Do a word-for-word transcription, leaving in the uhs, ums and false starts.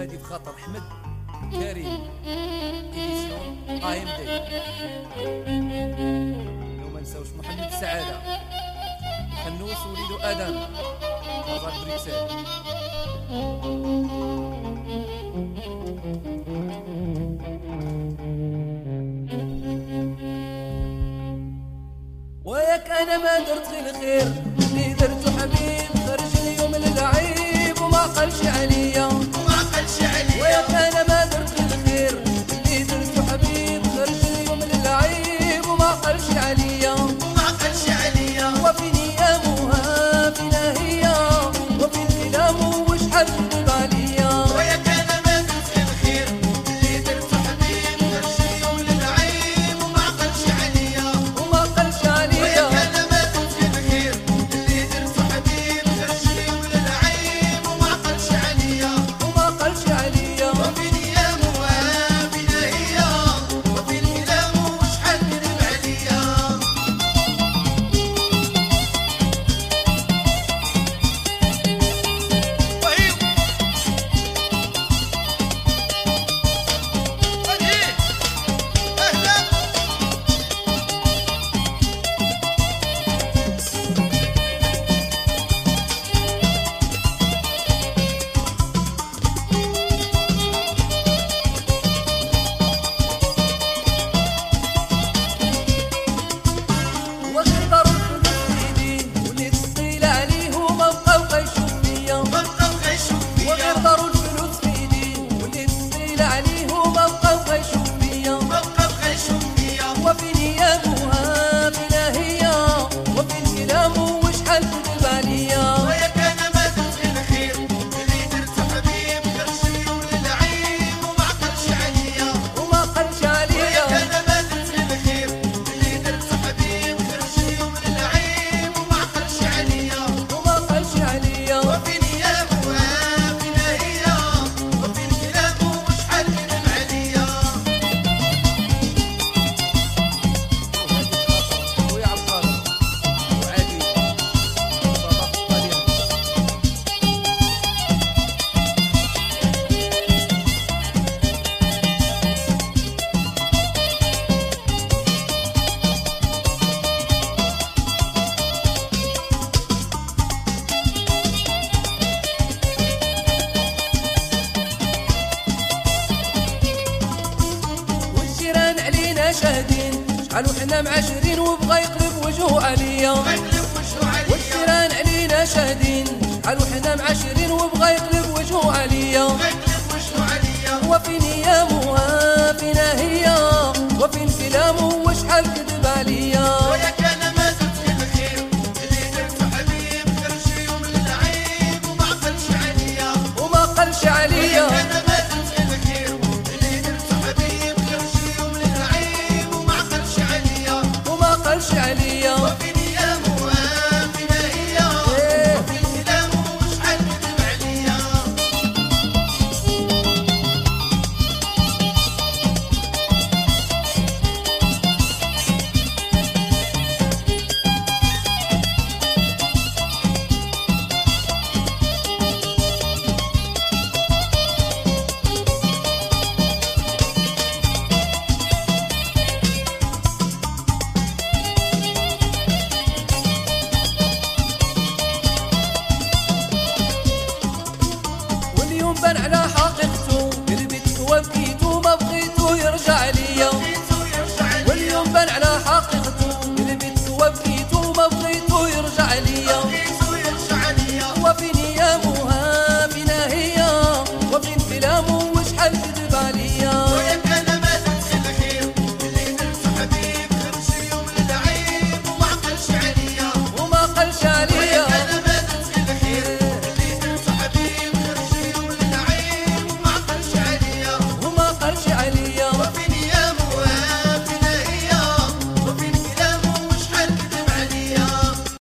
وهذه بخاطر احمد كريم اديسيون اي ام دي. وما نساوش محمد السعاده خنوس وليدو ادم بازار بريكسل. وياك انا ما درت غير الخير اللي درتو حبيب خرج اليوم للعيب وما قالش عليا وما قالش عليا. وياك انا ما درت غير الخير اللي درتو حبيب خرج اليوم للعيب وما قالش عليا وما قالش عليا. وفي نيامها فينا هي وفي الكلام وشحال كذب عليا. وياك انا ما درت غير الخير اللي درتو حبيب خرج اليوم للعيب وما قالش عليا وما قالش عليا. وياك انا ما درت غير الخير اللي درتو حبيب خرج اليوم للعيب وما قالش عليا وما قالش عليا. وفي نيامها فينا هي وفي الكلام وشحال كذب عليا. وغير ضرب في ايدي وليت ثقيل عليه وما بقى بقى يشوف فيا. ما بقى بقى يشوف وغير فيا. ضرب الفلوس في ايدي وليت ثقيل عليه وما بقى بقى يشوف فيا. ما بقى بقى يشوف فيا. وفي نيامها فينا هي وفي الكلام وشحال كذب عليا. وياك انا ما درت غير الخير اللي درتو حبيب خرج اليوم للعيب وما قالش عليا وما قالش عليا. وياك انا ما درت غير الخير اللي درتو حبيب خرج اليوم للعيب وما قالش عليا وما قالش عليا. وفي نيامها فينا هي وفي الكلام وشحال كذب عليا. خويا عبد القادر وعادي صداقة الطليان. والجيران علينا شاهدين شحال وحنا معاشرين وبغى يقلب وجهه عليا. غيقلب وجهو عليا. والجيران علينا شاهدين شحال وحنا معاشرين وبغى يقلب وجهه عليا. غيقلب وجهو عليا. وفي نيامها فينا هي وفي الكلام وشحال كذب عليا.